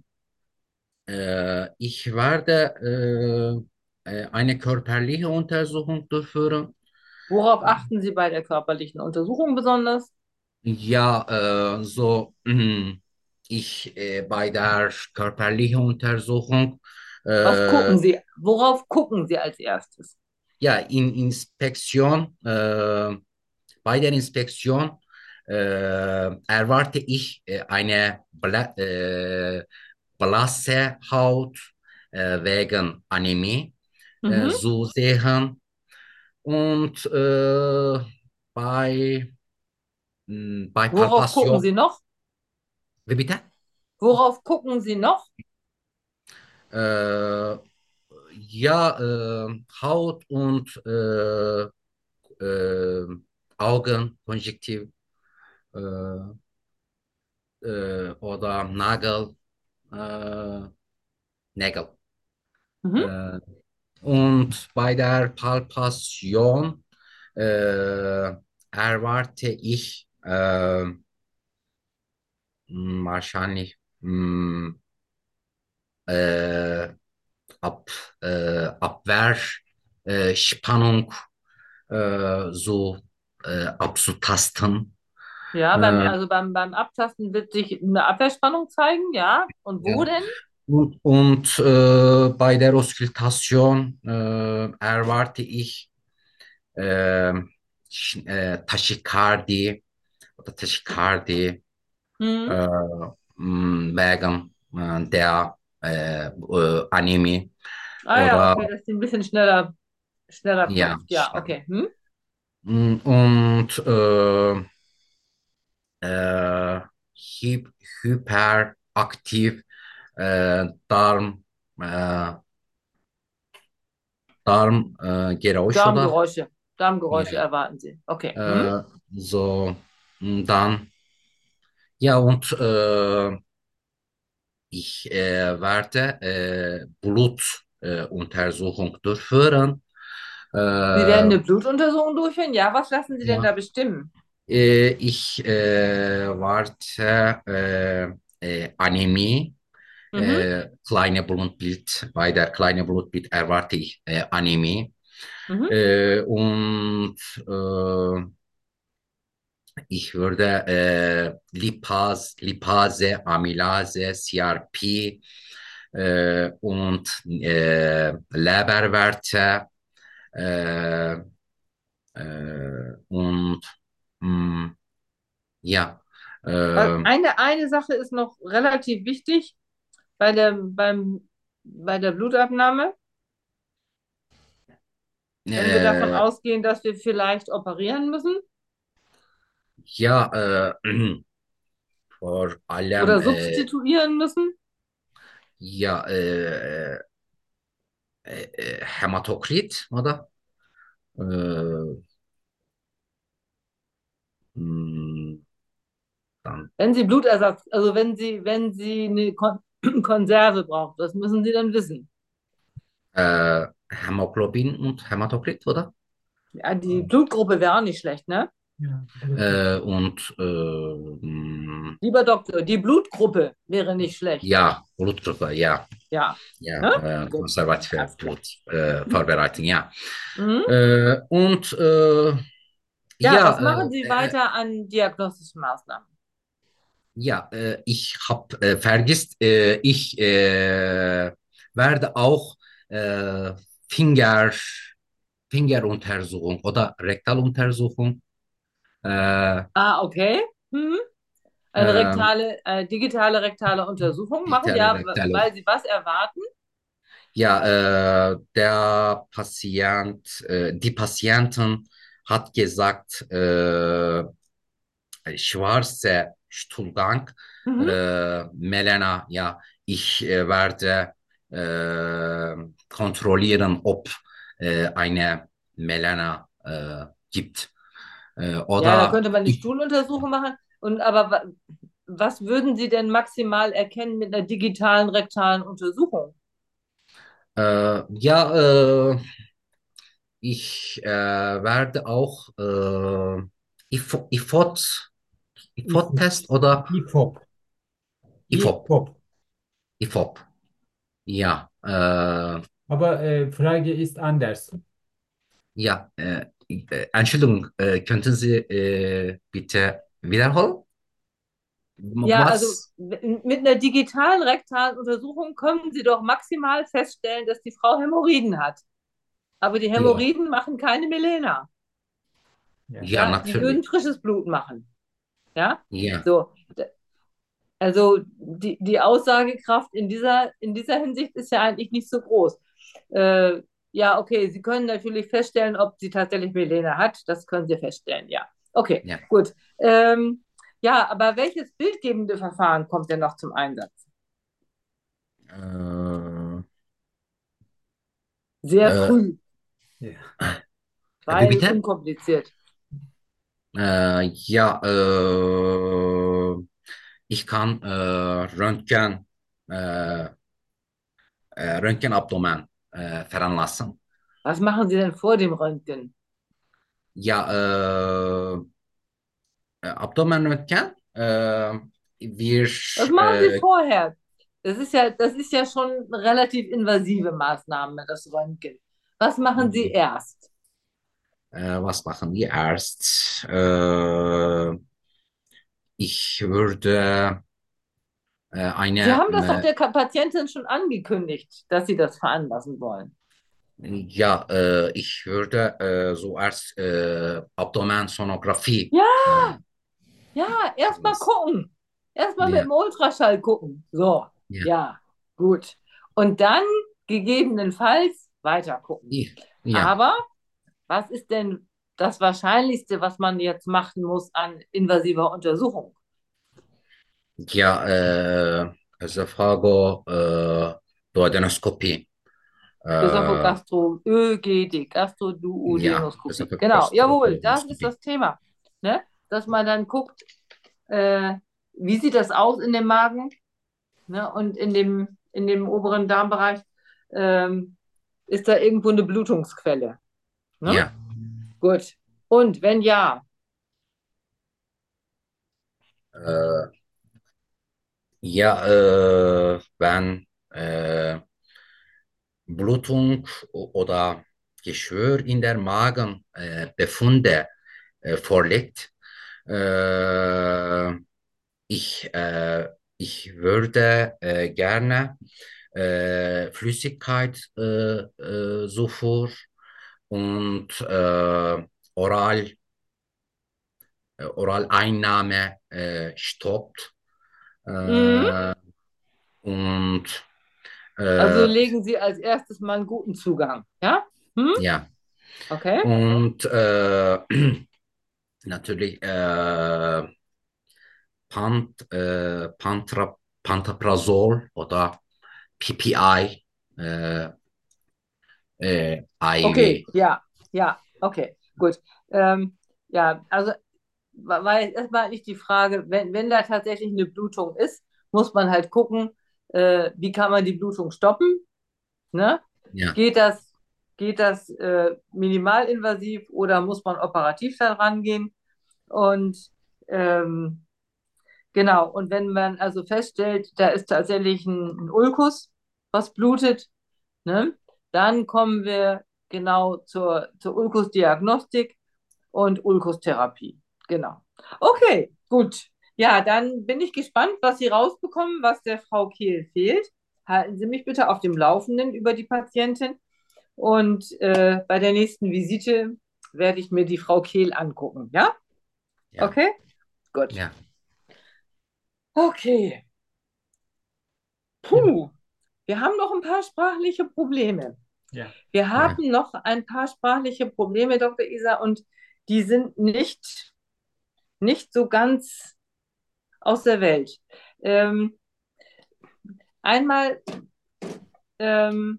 äh, ich werde äh, äh, eine körperliche Untersuchung durchführen. Worauf achten Sie bei der körperlichen Untersuchung besonders? Ja, äh, so, mh, ich äh, bei der körperlichen Untersuchung, Was äh, gucken Sie? Worauf gucken Sie als erstes? ja, in Inspektion, äh, bei der Inspektion äh, erwarte ich äh, eine bla äh, blasse Haut äh, wegen Anämie äh, Mhm. zu sehen. Und äh, bei, mh, bei Worauf gucken Palpation, Sie noch? wie bitte? Worauf gucken Sie noch? Äh, ja, äh, Haut und äh, äh, Augen, Konjunktiv äh, äh, oder Nagel, äh, Nägel. Mhm. Äh, und bei der Palpation äh, erwarte ich äh, wahrscheinlich mh, äh, ab, äh, Abwehr, äh, Spannung äh, so äh, abzutasten. Ja, beim, Äh, also beim, beim Abtasten wird sich eine Abwehrspannung zeigen, ja. Und wo ja. denn? Und, und äh, bei der Auskultation äh, erwarte ich äh, Sch- äh, Tachykardie oder Tachykardie Mhm. äh, mh, wegen äh, der äh, äh, Anämie Ah ja, oder okay, dass die ein bisschen schneller, schneller ja, klopft. Ja, schnell. okay. Hm? Mm, Und äh, äh, hy hyperaktiv äh, Darm, äh, Darmgeräusch oder? Darmgeräusche. Darmgeräusche Ja, erwarten Sie. Okay. Hm? äh, so, mm, dann, ja, und äh, ich äh, werde äh, Blutuntersuchung äh, Untersuchung durchführen. Äh, Sie werden eine Blutuntersuchung durchführen? Ja, was lassen Sie denn da ja, bestimmen? äh, ich äh, warte äh, äh, Anämie, Mhm. äh, kleine Blutbild, bei der kleinen Blutbild erwarte ich äh, Anämie. Mhm. Äh, und äh, ich würde äh, Lipase, Lipase, Amylase, C R P äh, und äh, Leberwerte äh, äh, und mh, ja, Weil äh, Eine, eine Sache ist noch relativ wichtig bei der, beim, bei der Blutabnahme. Wenn wir davon äh, ausgehen, dass wir vielleicht operieren müssen ja, äh, vor allem oder äh, substituieren müssen. ja, äh, äh, äh, Hämatokrit, oder? Äh, mh, dann Wenn Sie Blutersatz, also wenn Sie, wenn Sie eine Kon Konserve brauchen, das müssen Sie dann wissen. äh, Hämoglobin und Hämatokrit, oder? Ja, die Blutgruppe wäre auch nicht schlecht, ne? Ja, Blutgruppe. Äh, und äh, mh, Lieber Doktor, die Blutgruppe wäre nicht schlecht. ja, Blutgruppe, ja, Ja, ja, ne? äh, Gut, konservative alles klar. Blutvorbereitung, äh, Vorbereitung, ja. Mhm. Äh, und äh, Ja, was ja, machen Sie äh, äh, weiter an diagnostischen Maßnahmen? ja, äh, ich habe äh, vergisst, äh, ich äh, werde auch äh, Finger, Fingeruntersuchung oder Rektaluntersuchung äh, Ah, okay. Mhm. Eine äh, rektale, äh, digitale rektale Untersuchung machen, digitale ja, Rektale. weil Sie was erwarten? Ja, äh, der Patient, äh, die Patientin hat gesagt, äh, schwarze Stuhlgang, Mhm. äh, Melena, ja, ich äh, werde äh, kontrollieren, ob äh, eine Melena äh, gibt. Äh, Ja, da oder könnte man eine ich, Stuhluntersuchung machen. Und aber wa- was würden Sie denn maximal erkennen mit einer digitalen rektalen Untersuchung? Äh, ja, äh, ich äh, werde auch äh, IFO, IFOT, IFOT-Test oder IFOP. IFOP, IFOP. IFOP. Ja, äh, Aber äh, Frage ist anders. ja, äh, äh, Entschuldigung, äh, könnten Sie äh, bitte wiederholen? Ja, also Was? w- mit einer digitalen rektalen Untersuchung können Sie doch maximal feststellen, dass die Frau Hämorrhoiden hat. Aber die Ja, Hämorrhoiden machen keine Melena. Ja. ja, Ja, die würden natürlich. frisches Blut machen. Ja, Ja, so. Also die, die Aussagekraft in dieser, in dieser Hinsicht ist ja eigentlich nicht so groß. Äh, ja, okay, Sie können natürlich feststellen, ob sie tatsächlich Melena hat. Das können Sie feststellen, ja. Okay, ja. gut. Ähm, ja, aber welches bildgebende Verfahren kommt denn noch zum Einsatz? Äh, Sehr äh, früh, Ja. wie weil bitte? unkompliziert. Äh, ja, äh, ich kann äh, Röntgen, äh, äh, Röntgenabdomen äh, veranlassen. Was machen Sie denn vor dem Röntgen? Ja, äh, äh, Abdomenröntgen. Äh, wir, Was machen Sie äh, vorher? Das ist ja, das ist ja schon eine relativ invasive Maßnahme, das Röntgen. Was machen Sie erst? äh, was machen wir erst? Äh, ich würde äh, Sie eine, haben das doch äh, der Ka- Patientin schon angekündigt, dass Sie das veranlassen wollen. ja, äh, ich würde äh, zuerst äh, Abdomensonographie Ja, äh, ja, erstmal veranlassen. gucken. Erstmal mit Ja, dem Ultraschall gucken. So, ja, ja, gut. Und dann gegebenenfalls weiter gucken. ja, ja. Aber was ist denn das Wahrscheinlichste, was man jetzt machen muss an invasiver Untersuchung? Ja, äh, Esophago, äh, Duodenoskopie. Äh, Ösophagus, Ö G D, ja, Gastroduodenoskopie. Genau, Esophagus, jawohl, das ist Duodenoskopie. das Thema. Ne? Dass man dann guckt, äh, wie sieht das aus in dem Magen, ne? Und in dem, in dem oberen Darmbereich ähm, ist da irgendwo eine Blutungsquelle. Ne? Ja, Gut. Und wenn ja, äh, ja, äh, wenn äh, Blutung o- oder Geschwür in der Magen äh, Befunde äh, vorliegt, äh, ich, äh, ich würde äh, gerne äh, Flüssigkeit äh, äh, Zufuhr und äh, Oral, äh, Oraleinnahme äh, stoppt. mhm. Äh, und Also äh, legen Sie als erstes mal einen guten Zugang. Ja? Hm? ja, Okay. und äh, natürlich äh, Pant, äh, Pantra, Pantoprazol oder P P I, äh, äh, Okay, I V. ja, ja, okay, gut. Ähm, ja, also wa- weil erstmal nicht die Frage, wenn, wenn da tatsächlich eine Blutung ist, muss man halt gucken, äh, wie kann man die Blutung stoppen, ne? Ja, Geht das, geht das äh, minimalinvasiv oder muss man operativ da rangehen? Und ähm, genau, und wenn man also feststellt, da ist tatsächlich ein, ein Ulkus, was blutet, ne? Dann kommen wir genau zur, zur Ulkusdiagnostik und Ulkustherapie. Genau. Okay, gut. Ja, dann bin ich gespannt, was Sie rausbekommen, was der Frau Kehl fehlt. Halten Sie mich bitte auf dem Laufenden über die Patientin. Und äh, bei der nächsten Visite werde ich mir die Frau Kehl angucken. Ja? ja, Okay? Gut. ja, Okay. Ja. Puh. Wir haben noch ein paar sprachliche Probleme. Ja. Wir ja, haben noch ein paar sprachliche Probleme, Doktor Isa, und die sind nicht, nicht so ganz aus der Welt. Ähm, einmal ähm,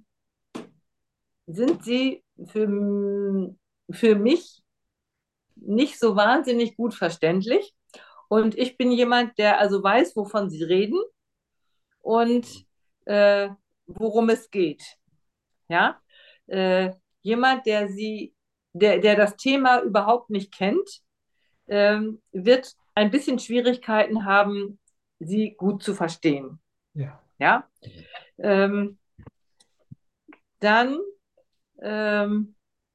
sind sie für, für mich nicht so wahnsinnig gut verständlich Und ich bin jemand, der also weiß, wovon Sie reden und äh, worum es geht. Ja? Äh, jemand, der Sie, der, der das Thema überhaupt nicht kennt, ähm, wird ein bisschen Schwierigkeiten haben, Sie gut zu verstehen. Ja. Ja? Ähm, dann ähm,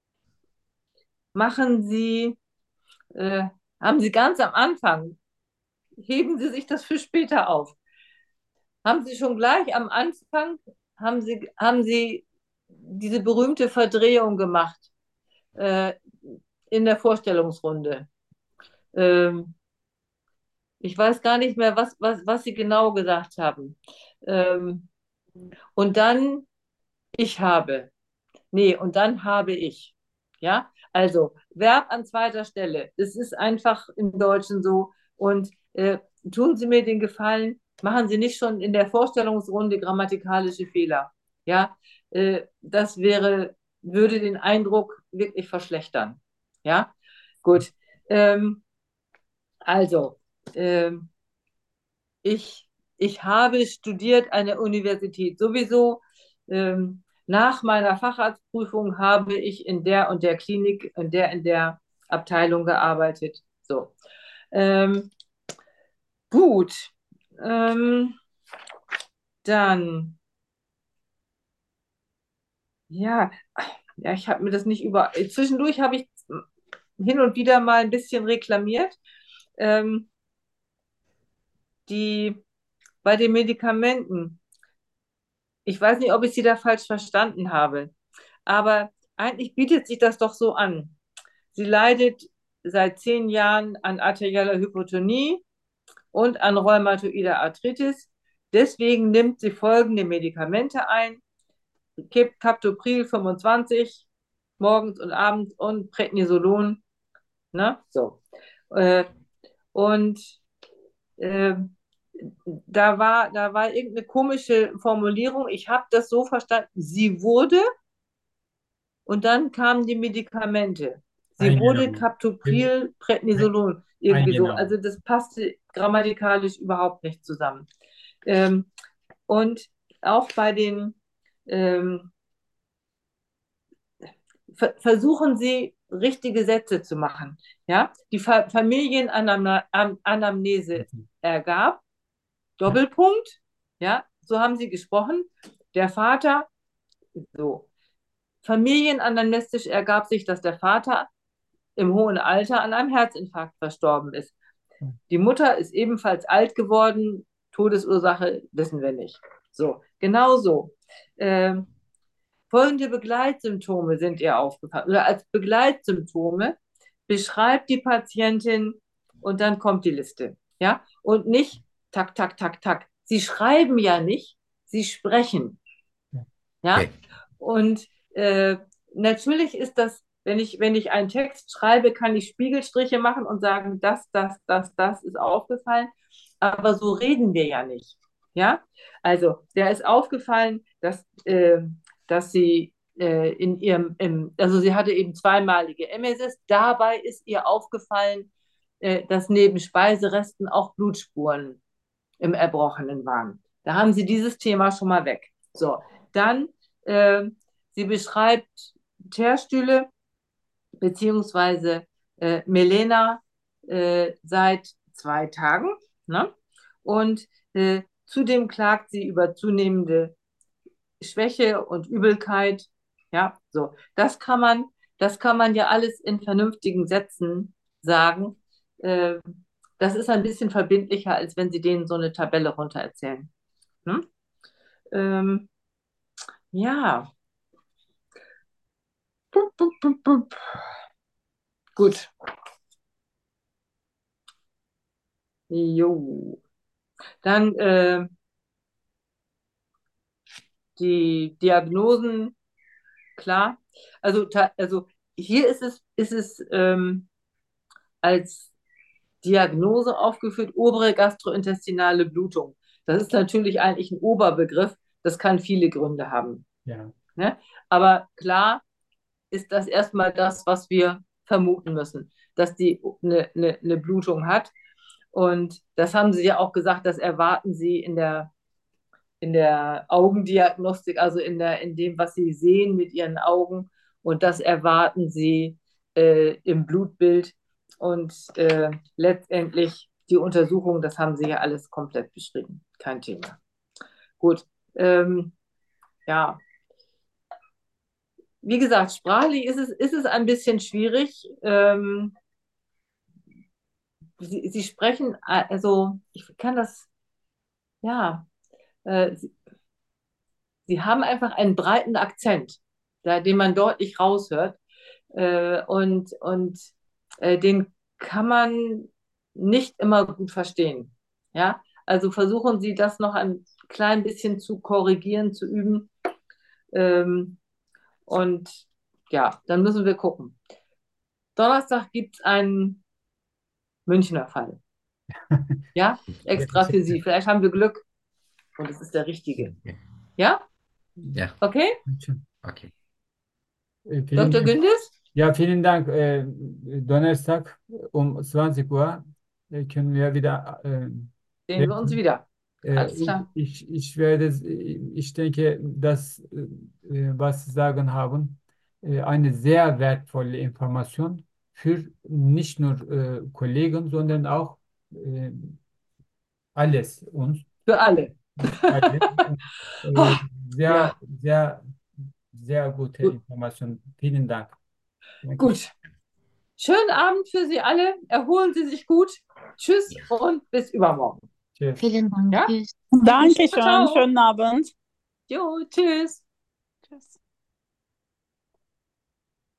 machen Sie, äh, haben Sie ganz am Anfang, heben Sie sich das für später auf. Haben Sie schon gleich am Anfang, haben Sie, haben Sie diese berühmte Verdrehung gemacht äh, in der Vorstellungsrunde. Ähm, ich weiß gar nicht mehr, was, was, was Sie genau gesagt haben. Ähm, und dann, ich habe. Nee, und dann habe ich. Ja, also Verb an zweiter Stelle. Es ist einfach im Deutschen so. Und äh, tun Sie mir den Gefallen, machen Sie nicht schon in der Vorstellungsrunde grammatikalische Fehler. Ja, äh, das wäre, würde den Eindruck wirklich verschlechtern. Ja, gut. Ähm, also, ähm, ich, ich habe studiert an der Universität sowieso. Ähm, nach meiner Facharztprüfung habe ich in der und der Klinik, in der in der Abteilung gearbeitet. So. Ähm, gut. Ähm, dann, ja, ja, ich habe mir das nicht über. Zwischendurch habe ich hin und wieder mal ein bisschen reklamiert. Ähm, die bei den Medikamenten. Ich weiß nicht, ob ich Sie da falsch verstanden habe. Aber eigentlich bietet sich das doch so an. Sie leidet seit zehn Jahren an arterieller Hypotonie und an rheumatoider Arthritis. Deswegen nimmt sie folgende Medikamente ein: Captopril fünfundzwanzig morgens und abends und Prednisolon. Ne? So. Äh, und äh, da war, da war irgendeine komische Formulierung. Ich habe das so verstanden. Sie wurde Und dann kamen die Medikamente. Sie wurde Eingenommen. Captopril, Prednisolon, irgendwie so. Eingenommen. Also das passte grammatikalisch überhaupt nicht zusammen. Ähm, und auch bei den, ähm, ver versuchen Sie, richtige Sätze zu machen. Ja? Die Fa Familienanamnese ergab, Doppelpunkt, ja, so haben Sie gesprochen. Der Vater, so. Familienanamnestisch ergab sich, dass der Vater im hohen Alter an einem Herzinfarkt verstorben ist. Die Mutter ist ebenfalls alt geworden. Todesursache wissen wir nicht. So, genau so. Ähm, folgende Begleitsymptome sind ihr aufgefallen. Oder als Begleitsymptome beschreibt die Patientin und dann kommt die Liste. Ja, und nicht tak, tak, tak, tak. Sie schreiben ja nicht, sie sprechen. Ja, Okay. und äh, natürlich ist das, wenn ich, wenn ich einen Text schreibe, kann ich Spiegelstriche machen und sagen, das, das, das, das ist aufgefallen. Aber so reden wir ja nicht. Ja, also der ist aufgefallen, dass, äh, dass sie äh, in ihrem, im, also sie hatte eben zweimalige Emesis. Dabei ist ihr aufgefallen, äh, dass neben Speiseresten auch Blutspuren im Erbrochenen waren. Da haben sie dieses Thema schon mal weg. So, dann, äh, sie beschreibt Teerstühle beziehungsweise äh, Melena äh, seit zwei Tagen. Ne? Und äh, zudem klagt sie über zunehmende Schwäche und Übelkeit. Ja, so. Das kann man, das kann man ja alles in vernünftigen Sätzen sagen. Äh, das ist ein bisschen verbindlicher, als wenn Sie denen so eine Tabelle runter erzählen. Hm? Ähm, ja. Pup, pup, pup, pup. Gut. Jo. Dann äh, die Diagnosen, klar. Also, also hier ist es, ist es ähm, als Diagnose aufgeführt, obere gastrointestinale Blutung. Das ist natürlich eigentlich ein Oberbegriff. Das kann viele Gründe haben. Ja. Ne? Aber klar ist das erstmal das, was wir vermuten müssen, dass die eine, eine, eine Blutung hat. Und das haben Sie ja auch gesagt, das erwarten Sie in der, in der Augendiagnostik, also in der, in dem, was Sie sehen mit Ihren Augen. Und das erwarten Sie äh, im Blutbild. Und äh, letztendlich die Untersuchung, das haben Sie ja alles komplett beschrieben. Kein Thema. Gut. Ähm, ja. Wie gesagt, sprachlich ist es, ist es ein bisschen schwierig. Ähm, Sie, Sie sprechen, also ich kann das, ja, äh, Sie, Sie haben einfach einen breiten Akzent, da, den man deutlich raushört. Äh, und und äh, den kann man nicht immer gut verstehen. Ja, also versuchen Sie das noch ein klein bisschen zu korrigieren, zu üben. Ähm, und ja, dann müssen wir gucken. Donnerstag gibt es einen Münchner Fall. Ja, extra für Sie. Vielleicht haben wir Glück und es ist der richtige. Ja? Ja, Okay? okay. Äh, vielen Doktor Dank. Gündüz, Ja, vielen Dank. Äh, Donnerstag um zwanzig Uhr äh, können wir wieder äh, sehen wir uns reden. wieder. Äh, Alles und klar. ich, ich werde, ich denke, dass, äh, was Sie sagen haben, äh, eine sehr wertvolle Information für nicht nur äh, Kollegen, sondern auch äh, alles uns. Für alle. Alle. Äh, Oh, sehr, ja, sehr, sehr gute gut. Information. Vielen Dank. Danke. Gut. Schönen Abend für Sie alle. Erholen Sie sich gut. Tschüss Ja. und bis übermorgen. Tschüss. Vielen Dank. Ja? Tschüss. Danke Ciao, schön. ciao. Schönen Abend. Jo, tschüss. Tschüss.